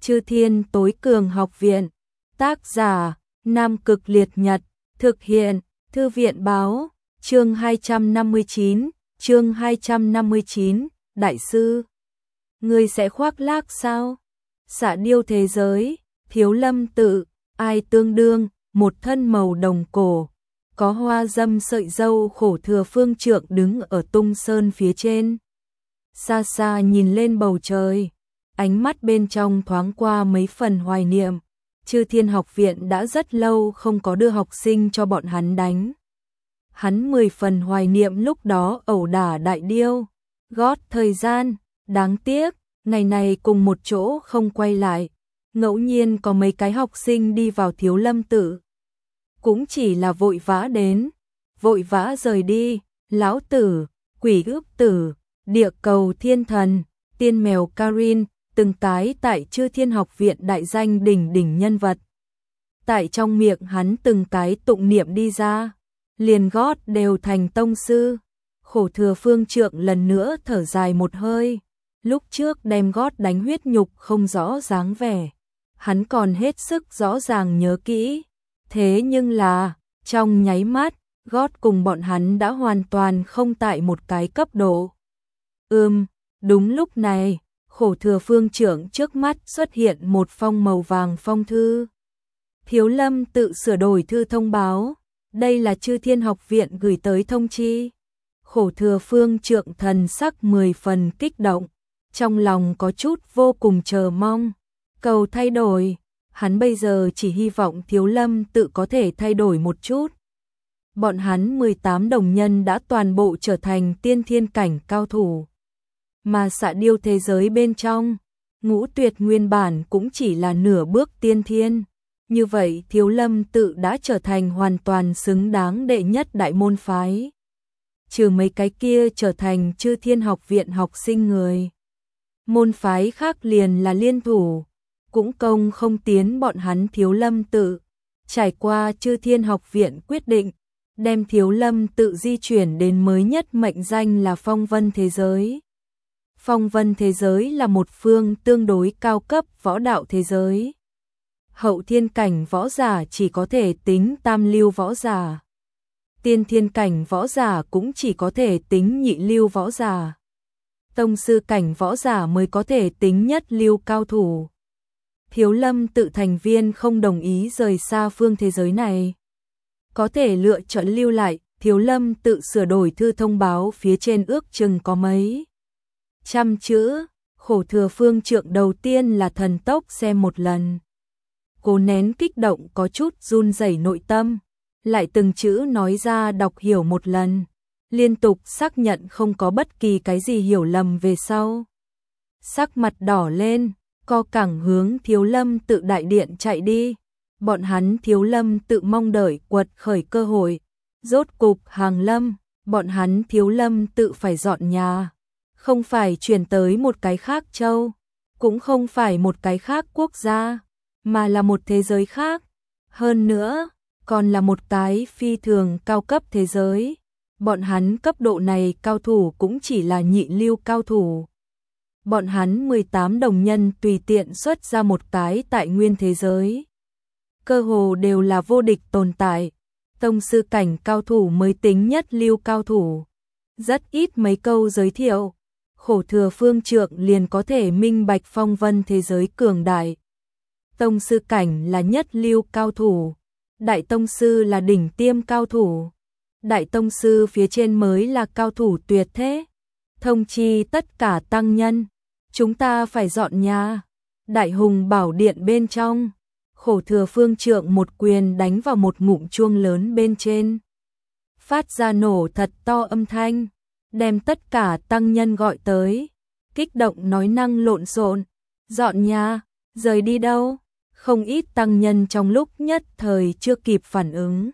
Chư Thiên Tối Cường Học Viện. Tác giả: Nam Cực Liệt Nhật. Thực hiện: Thư viện báo. Chương 259. Đại sư, ngươi sẽ khoác lác sao? Xạ điêu thế giới. Thiếu Lâm Tự. Ai tương đương, một thân màu đồng cổ, có hoa dâm sợi râu Khổ Thừa Phương Trượng đứng ở tung sơn phía trên. Xa xa nhìn lên bầu trời, ánh mắt bên trong thoáng qua mấy phần hoài niệm. Chư Thiên Học Viện đã rất lâu không có đưa học sinh cho bọn hắn đánh. Hắn 10 phần hoài niệm lúc đó ẩu đả đại điêu. Gót thời gian, đáng tiếc, ngày này cùng một chỗ không quay lại. Ngẫu nhiên có mấy cái học sinh đi vào Thiếu Lâm Tự, cũng chỉ là vội vã đến, vội vã rời đi. Lão Tử, Quỷ Ước Tử, Địa Cầu Thiên Thần, Tiên Mèo Karin, từng cái tại Chư Thiên Học Viện đại danh đỉnh đỉnh nhân vật. Tại trong miệng hắn từng cái tụng niệm đi ra, liền gót đều thành tông sư. Khổ Thừa Phương Trượng lần nữa thở dài một hơi, lúc trước đem gót đánh huyết nhục không rõ dáng vẻ, hắn còn hết sức rõ ràng nhớ kỹ. Thế nhưng là, trong nháy mắt, gót cùng bọn hắn đã hoàn toàn không tại một cái cấp độ. Đúng lúc này, Khổ Thừa Phương Trượng trước mắt xuất hiện một phong màu vàng phong thư. Thiếu Lâm Tự sửa đổi thư thông báo, đây là Chư Thiên Học Viện gửi tới thông chi. Khổ Thừa Phương Trượng thần sắc 10 phần kích động, trong lòng có chút vô cùng chờ mong. Cầu thay đổi, hắn bây giờ chỉ hy vọng Thiếu Lâm Tự có thể thay đổi một chút. Bọn hắn 18 đồng nhân đã toàn bộ trở thành tiên thiên cảnh cao thủ. Mà xạ điêu thế giới bên trong, Ngũ Tuyệt nguyên bản cũng chỉ là nửa bước tiên thiên. Như vậy Thiếu Lâm Tự đã trở thành hoàn toàn xứng đáng đệ nhất đại môn phái. Trừ mấy cái kia trở thành Chư Thiên Học Viện học sinh người. Môn phái khác liền là liên thủ, cũng công không tiến bọn hắn Thiếu Lâm Tự. Trải qua Chư Thiên Học Viện quyết định, đem Thiếu Lâm Tự di chuyển đến mới nhất mệnh danh là Phong Vân Thế Giới. Phong Vân Thế Giới là một phương tương đối cao cấp võ đạo thế giới. Hậu thiên cảnh võ giả chỉ có thể tính tam lưu võ giả. Tiên thiên cảnh võ giả cũng chỉ có thể tính nhị lưu võ giả. Tông sư cảnh võ giả mới có thể tính nhất lưu cao thủ. Thiếu Lâm Tự thành viên không đồng ý rời xa phương thế giới này, có thể lựa chọn lưu lại. Thiếu Lâm Tự sửa đổi thư thông báo phía trên ước chừng có mấy trăm chữ. Khổ Thừa Phương Trượng đầu tiên là thần tốc xem một lần, cố nén kích động có chút run rẩy nội tâm, lại từng chữ nói ra đọc hiểu một lần, liên tục xác nhận không có bất kỳ cái gì hiểu lầm về sau. Sắc mặt đỏ lên, co cẳng hướng Thiếu Lâm Tự đại điện chạy đi. Bọn hắn Thiếu Lâm Tự mong đợi quật khởi cơ hội, rốt cục hàng lâm. Bọn hắn Thiếu Lâm Tự phải dọn nhà, không phải chuyển tới một cái khác châu, cũng không phải một cái khác quốc gia, mà là một thế giới khác. Hơn nữa, còn là một cái phi thường cao cấp thế giới. Bọn hắn cấp độ này cao thủ cũng chỉ là nhị lưu cao thủ. Bọn hắn 18 đồng nhân tùy tiện xuất ra một cái tại nguyên thế giới, cơ hồ đều là vô địch tồn tại. Tông sư cảnh cao thủ mới tính nhất lưu cao thủ. Rất ít mấy câu giới thiệu, Khổ Thừa Phương Trượng liền có thể minh bạch Phong Vân thế giới cường đại. Tông sư cảnh là nhất lưu cao thủ, đại tông sư là đỉnh tiêm cao thủ, đại tông sư phía trên mới là cao thủ tuyệt thế. Thông chi tất cả tăng nhân, chúng ta phải dọn nhà. Đại Hùng Bảo Điện bên trong, Khổ Thừa Phương Trượng một quyền đánh vào một ngụm chuông lớn bên trên, phát ra nổ thật to âm thanh, đem tất cả tăng nhân gọi tới. Kích động nói năng lộn xộn, dọn nhà, rời đi đâu? Không ít tăng nhân trong lúc nhất thời chưa kịp phản ứng.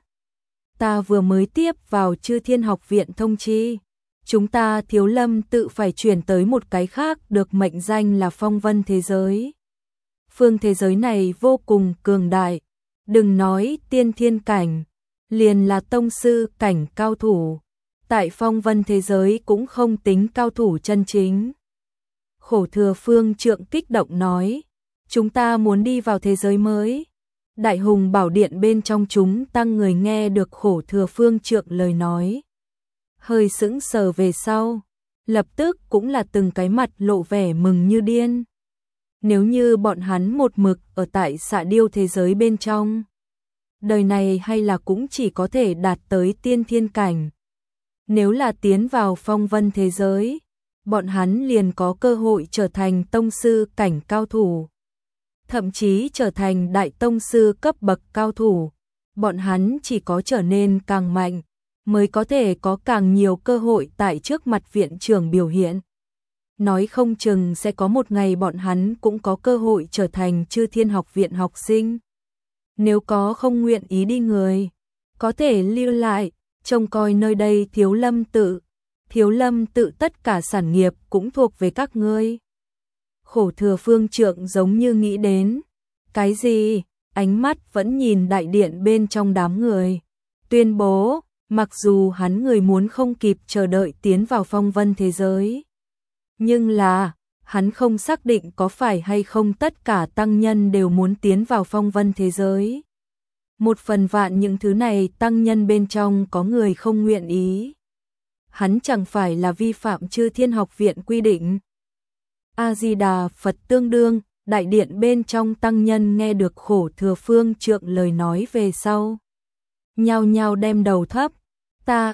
Ta vừa mới tiếp vào Chư Thiên Học Viện thông chi, chúng ta Thiếu Lâm Tự phải chuyển tới một cái khác được mệnh danh là Phong Vân Thế Giới. Phương thế giới này vô cùng cường đại, đừng nói tiên thiên cảnh, liền là tông sư cảnh cao thủ, tại Phong Vân Thế Giới cũng không tính cao thủ chân chính. Khổ Thừa Phương Trượng kích động nói, chúng ta muốn đi vào thế giới mới. Đại hùng bảo điện bên trong chúng tăng người nghe được Khổ Thừa Phương Trượng lời nói. Hơi sững sờ về sau, lập tức cũng là từng cái mặt lộ vẻ mừng như điên. Nếu như bọn hắn một mực ở tại Xạ Điêu thế giới bên trong, đời này hay là cũng chỉ có thể đạt tới tiên thiên cảnh. Nếu là tiến vào phong vân thế giới, bọn hắn liền có cơ hội trở thành tông sư cảnh cao thủ. Thậm chí trở thành đại tông sư cấp bậc cao thủ. Bọn hắn chỉ có trở nên càng mạnh, mới có thể có càng nhiều cơ hội tại trước mặt viện trưởng biểu hiện. Nói không chừng sẽ có một ngày bọn hắn cũng có cơ hội trở thành Chư Thiên Học Viện học sinh. Nếu có không nguyện ý đi người, có thể lưu lại, trông coi nơi đây Thiếu Lâm tự. Thiếu Lâm tự tất cả sản nghiệp cũng thuộc về các ngươi. Khổ Thừa Phương Trượng giống như nghĩ đến. Cái gì? Ánh mắt vẫn nhìn đại điện bên trong đám người. Tuyên bố, mặc dù hắn người muốn không kịp chờ đợi tiến vào phong vân thế giới. Nhưng là, hắn không xác định có phải hay không tất cả tăng nhân đều muốn tiến vào phong vân thế giới. Một phần vạn những thứ này tăng nhân bên trong có người không nguyện ý. Hắn chẳng phải là vi phạm Chư Thiên Học Viện quy định. A-di-đà Phật tương đương, đại điện bên trong tăng nhân nghe được Khổ Thừa Phương Trượng lời nói về sau. Nhao nhao đem đầu thấp, ta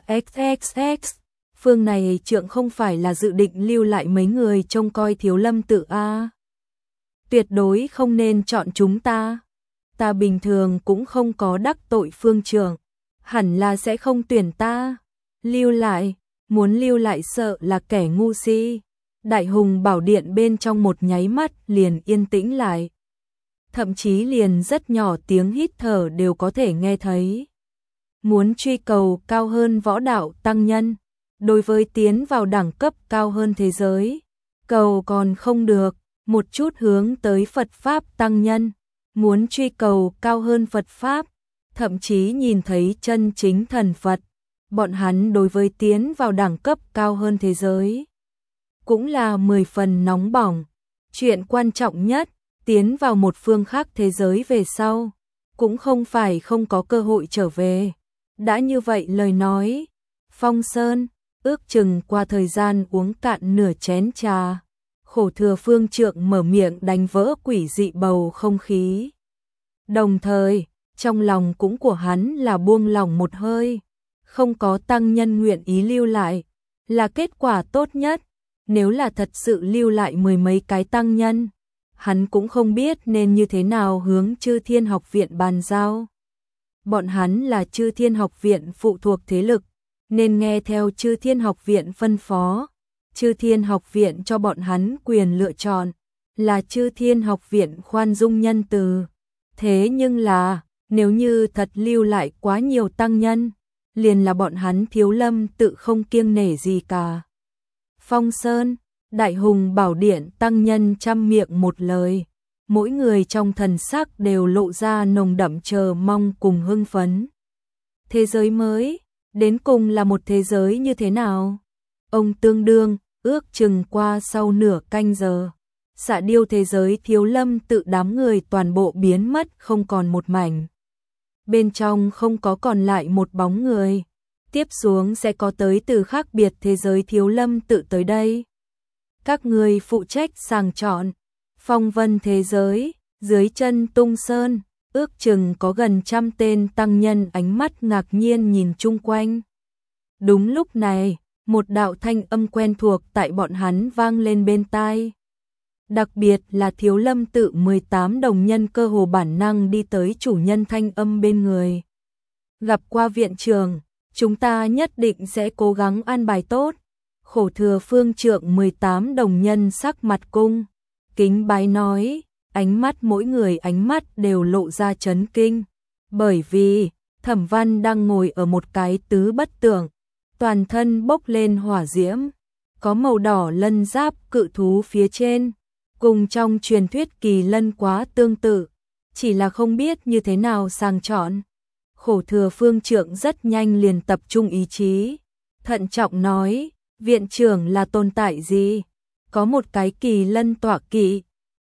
XXX, phương này trượng không phải là dự định lưu lại mấy người trông coi Thiếu Lâm tự A. Tuyệt đối không nên chọn chúng ta. Ta bình thường cũng không có đắc tội phương trượng, hẳn là sẽ không tuyển ta. Lưu lại, muốn lưu lại sợ là kẻ ngu si. Đại hùng bảo điện bên trong một nháy mắt liền yên tĩnh lại. Thậm chí liền rất nhỏ tiếng hít thở đều có thể nghe thấy. Muốn truy cầu cao hơn võ đạo tăng nhân, đối với tiến vào đẳng cấp cao hơn thế giới, cầu còn không được, một chút hướng tới Phật Pháp tăng nhân, muốn truy cầu cao hơn Phật Pháp, thậm chí nhìn thấy chân chính thần Phật, bọn hắn đối với tiến vào đẳng cấp cao hơn thế giới cũng là 10 phần nóng bỏng. Chuyện quan trọng nhất, tiến vào một phương khác thế giới về sau, cũng không phải không có cơ hội trở về. Đã như vậy lời nói, Phong Sơn, ước chừng qua thời gian uống cạn nửa chén trà, Khổ Thừa Phương Trượng mở miệng đánh vỡ quỷ dị bầu không khí. Đồng thời, trong lòng cũng của hắn là buông lỏng một hơi, không có tăng nhân nguyện ý lưu lại, là kết quả tốt nhất. Nếu là thật sự lưu lại mười mấy cái tăng nhân, hắn cũng không biết nên như thế nào hướng Chư Thiên Học Viện bàn giao. Bọn hắn là Chư Thiên Học Viện phụ thuộc thế lực, nên nghe theo Chư Thiên Học Viện phân phó. Chư Thiên Học Viện cho bọn hắn quyền lựa chọn, là Chư Thiên Học Viện khoan dung nhân từ. Thế nhưng là, nếu như thật lưu lại quá nhiều tăng nhân, liền là bọn hắn Thiếu Lâm tự không kiêng nể gì cả. Phong Sơn, Đại Hùng Bảo Điện tăng nhân trăm miệng một lời, mỗi người trong thần sắc đều lộ ra nồng đậm chờ mong cùng hưng phấn. Thế giới mới, đến cùng là một thế giới như thế nào? Ông tương đương, ước chừng qua sau nửa canh giờ, Xạ Điêu thế giới Thiếu Lâm tự đám người toàn bộ biến mất không còn một mảnh. Bên trong không có còn lại một bóng người. Tiếp xuống sẽ có tới từ khác biệt thế giới Thiếu Lâm tự tới đây. Các người phụ trách sàng chọn. Phong vân thế giới, dưới chân Tung Sơn, ước chừng có gần 100 tên tăng nhân ánh mắt ngạc nhiên nhìn chung quanh. Đúng lúc này, một đạo thanh âm quen thuộc tại bọn hắn vang lên bên tai. Đặc biệt là Thiếu Lâm tự 18 đồng nhân cơ hồ bản năng đi tới chủ nhân thanh âm bên người. Gặp qua viện trưởng, chúng ta nhất định sẽ cố gắng an bài tốt. Khổ Thừa Phương Trượng 18 đồng nhân sắc mặt cung kính bái nói, ánh mắt mỗi người ánh mắt đều lộ ra chấn kinh, bởi vì Thẩm Văn đang ngồi ở một cái tứ bất tượng, toàn thân bốc lên hỏa diễm, có màu đỏ lân giáp cự thú phía trên, cùng trong truyền thuyết kỳ lân quá tương tự, chỉ là không biết như thế nào sàng chọn. Khổ Thừa Phương Trượng rất nhanh liền tập trung ý chí, thận trọng nói, viện trưởng là tồn tại gì? Có một cái kỳ lân tọa kỵ,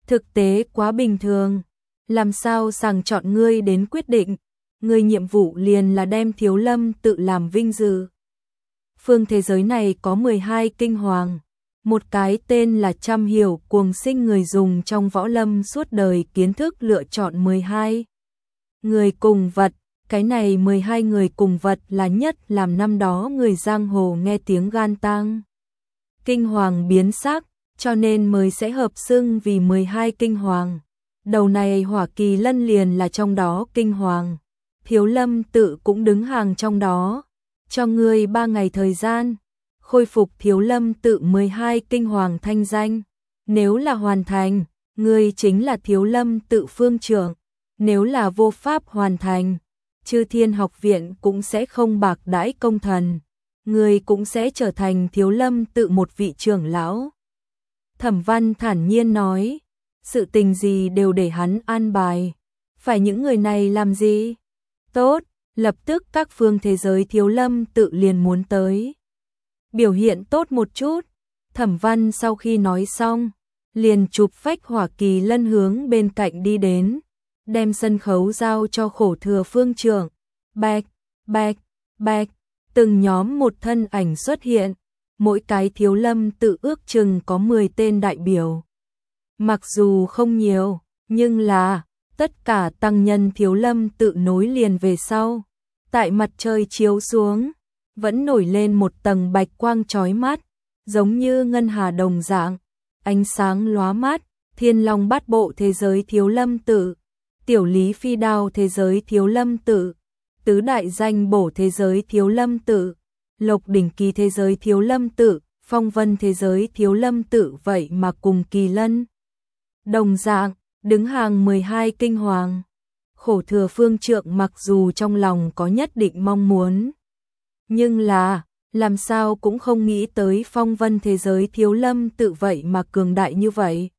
Thực tế quá bình thường, làm sao sàng chọn ngươi đến quyết định, ngươi nhiệm vụ liền là đem Thiếu Lâm tự làm vinh dự. Phương thế giới này có 12 kinh hoàng, một cái tên là Trăm Hiểu Cuồng Sinh người dùng trong võ lâm suốt đời kiến thức lựa chọn 12 người cùng vật, cái này 12 người cùng vật là nhất làm năm đó người giang hồ nghe tiếng gan tang. Kinh hoàng biến sắc, cho nên mới sẽ hợp xưng vì 12 kinh hoàng. Đầu này Hỏa Kỳ Lân liền là trong đó kinh hoàng. Thiếu Lâm tự cũng đứng hàng trong đó. Cho ngươi 3 ngày thời gian, khôi phục Thiếu Lâm tự 12 kinh hoàng thanh danh. Nếu là hoàn thành, ngươi chính là Thiếu Lâm tự phương trưởng. Nếu là vô pháp hoàn thành, Chư Thiên học viện cũng sẽ không bạc đãi công thần. Ngươi cũng sẽ trở thành Thiếu Lâm tự một vị trưởng lão. Thẩm Văn thản nhiên nói, sự tình gì đều để hắn an bài. Phải những người này làm gì? Tốt, lập tức các phương thế giới Thiếu Lâm tự liền muốn tới. Biểu hiện tốt một chút. Thẩm Văn sau khi nói xong, liền chụp phách Hỏa Kỳ Lân hướng bên cạnh đi đến, đem sân khấu giao cho Khổ Thừa phương trưởng. Bạch, bạch, bạch, từng nhóm một thân ảnh xuất hiện, mỗi cái Thiếu Lâm tự ước chừng có 10 tên đại biểu. Mặc dù không nhiều, nhưng là tất cả tăng nhân Thiếu Lâm tự nối liền về sau. Tại mặt trời chiếu xuống, vẫn nổi lên một tầng bạch quang chói mắt, giống như ngân hà đồng dạng, ánh sáng lóa mắt. Thiên Long Bát Bộ thế giới Thiếu Lâm tự, Tiểu Lý Phi Đao thế giới Thiếu Lâm tự, Tứ Đại Danh Bổ thế giới Thiếu Lâm tự, Lộc Đỉnh Kỳ thế giới Thiếu Lâm tự, Phong Vân thế giới Thiếu Lâm tự, vậy mà cùng Kỳ Lân đồng dạng đứng hàng 12 kinh hoàng. Khổ Thừa phương trượng mặc dù trong lòng có nhất định mong muốn, nhưng là làm sao cũng không nghĩ tới Phong Vân thế giới Thiếu Lâm tự vậy mà cường đại như vậy.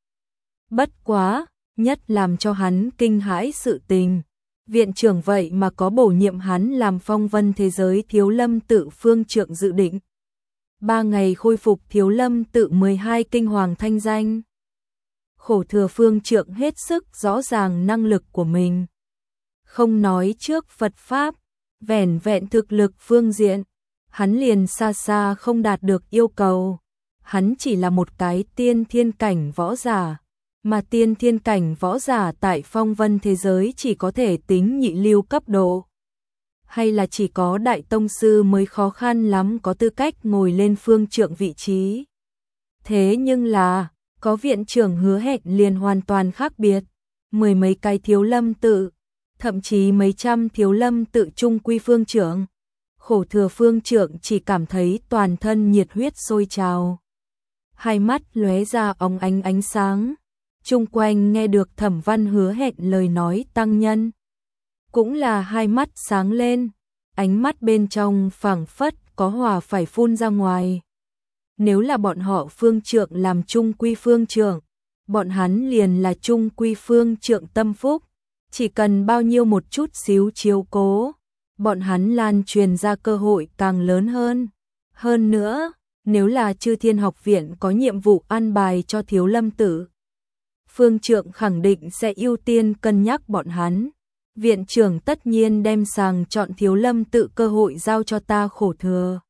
Bất quá, nhất làm cho hắn kinh hãi sự tình, viện trưởng vậy mà có bổ nhiệm hắn làm Phong Vân thế giới Thiếu Lâm tự phương trượng dự định. 3 ngày khôi phục Thiếu Lâm tự 12 kinh hoàng thanh danh. Khổ Thừa phương trượng hết sức rõ ràng năng lực của mình. Không nói trước Phật Pháp, vẻn vẹn thực lực phương diện, hắn liền xa xa không đạt được yêu cầu. Hắn chỉ là một cái tiên thiên cảnh võ giả, mà tiên thiên cảnh võ giả tại Phong Vân thế giới chỉ có thể tính nhị lưu cấp độ. Hay là chỉ có đại tông sư mới khó khăn lắm có tư cách ngồi lên phương trượng vị trí. Thế nhưng là, có viện trưởng hứa hẹn liền hoàn toàn khác biệt. 10 mấy cái Thiếu Lâm tự, thậm chí mấy trăm Thiếu Lâm tự trung quy phương trưởng. Khổ Thừa phương trưởng chỉ cảm thấy toàn thân nhiệt huyết sôi trào. Hai mắt lóe ra óng ánh ánh sáng. Chung quanh nghe được Thẩm Văn hứa hẹn lời nói tăng nhân, cũng là hai mắt sáng lên, ánh mắt bên trong phảng phất có hỏa phải phun ra ngoài. Nếu là bọn họ phương trượng làm trung quy phương trượng, bọn hắn liền là trung quy phương trượng tâm phúc, chỉ cần bao nhiêu một chút xíu chiếu cố, bọn hắn lan truyền ra cơ hội càng lớn hơn. Hơn nữa, nếu là Chư Thiên học viện có nhiệm vụ an bài cho Thiếu Lâm tự, phương trượng khẳng định sẽ ưu tiên cân nhắc bọn hắn. Viện trưởng tất nhiên đem sàng chọn Thiếu Lâm tự cơ hội giao cho ta Khổ Thừa.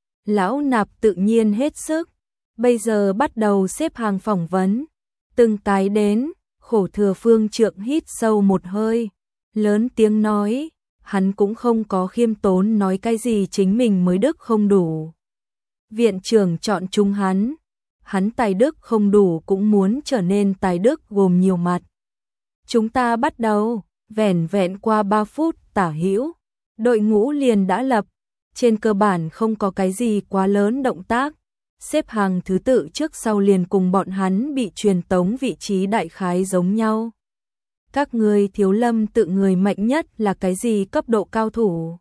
Lão nạp tự nhiên hết sức. Bây giờ bắt đầu xếp hàng phỏng vấn. Từng cái đến, Khổ Thừa phương trượng hít sâu một hơi, lớn tiếng nói, hắn cũng không có khiêm tốn nói cái gì chính mình mới đức không đủ. Viện trưởng chọn chúng hắn tài đức không đủ cũng muốn trở nên tài đức gồm nhiều mặt. Chúng ta bắt đầu, vẻn vẹn qua 3 phút tả hữu, đội ngũ liền đã lập, trên cơ bản không có cái gì quá lớn động tác, xếp hàng thứ tự trước sau liền cùng bọn hắn bị truyền tống vị trí đại khái giống nhau. Các người Thiếu Lâm tự người mạnh nhất là cái gì cấp độ cao thủ?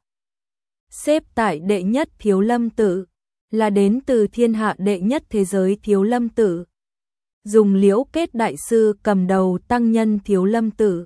Xếp tại đệ nhất Thiếu Lâm tự, là đến từ thiên hạ đệ nhất thế giới Thiếu Lâm tự. Dùng Liễu Kết đại sư cầm đầu tăng nhân Thiếu Lâm tự.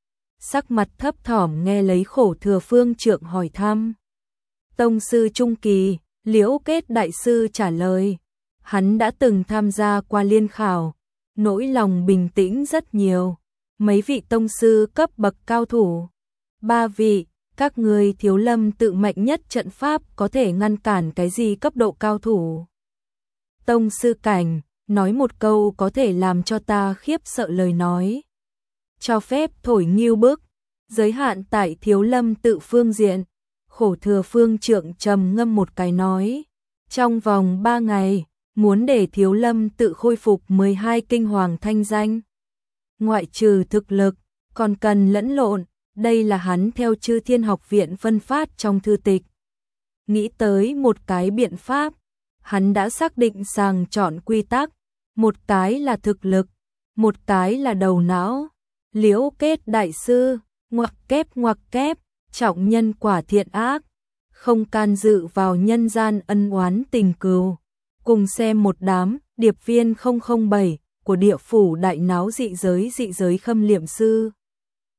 Sắc mặt thấp thỏm nghe lấy Khổ Thừa phương trượng hỏi thăm. Tông sư trung kỳ, Liễu Kết đại sư trả lời, hắn đã từng tham gia qua liên khảo, nỗi lòng bình tĩnh rất nhiều. Mấy vị tông sư cấp bậc cao thủ. 3 vị, các ngươi Thiếu Lâm tự mạnh nhất trận pháp có thể ngăn cản cái gì cấp độ cao thủ. Tông sư cảnh, nói một câu có thể làm cho ta khiếp sợ lời nói. Cho phép thổi nghiêu bức, giới hạn tại Thiếu Lâm tự phương diện. Khổ Thừa phương trượng trầm ngâm một cái nói. Trong vòng 3 ngày, muốn để Thiếu Lâm tự khôi phục 12 kinh hoàng thanh danh. Ngoại trừ thực lực, còn cần lẫn lộn, đây là hắn theo Chư Thiên Học viện phân phát trong thư tịch. Nghĩ tới một cái biện pháp, hắn đã xác định sàng chọn quy tắc, một cái là thực lực, một cái là đầu não. Liễu Kết đại sư, ngoặc kép, trọng nhân quả thiện ác, không can dự vào nhân gian ân oán tình cừu. Cùng xem một đám điệp viên 007 của địa phủ đại náo dị giới Khâm Liệm sư.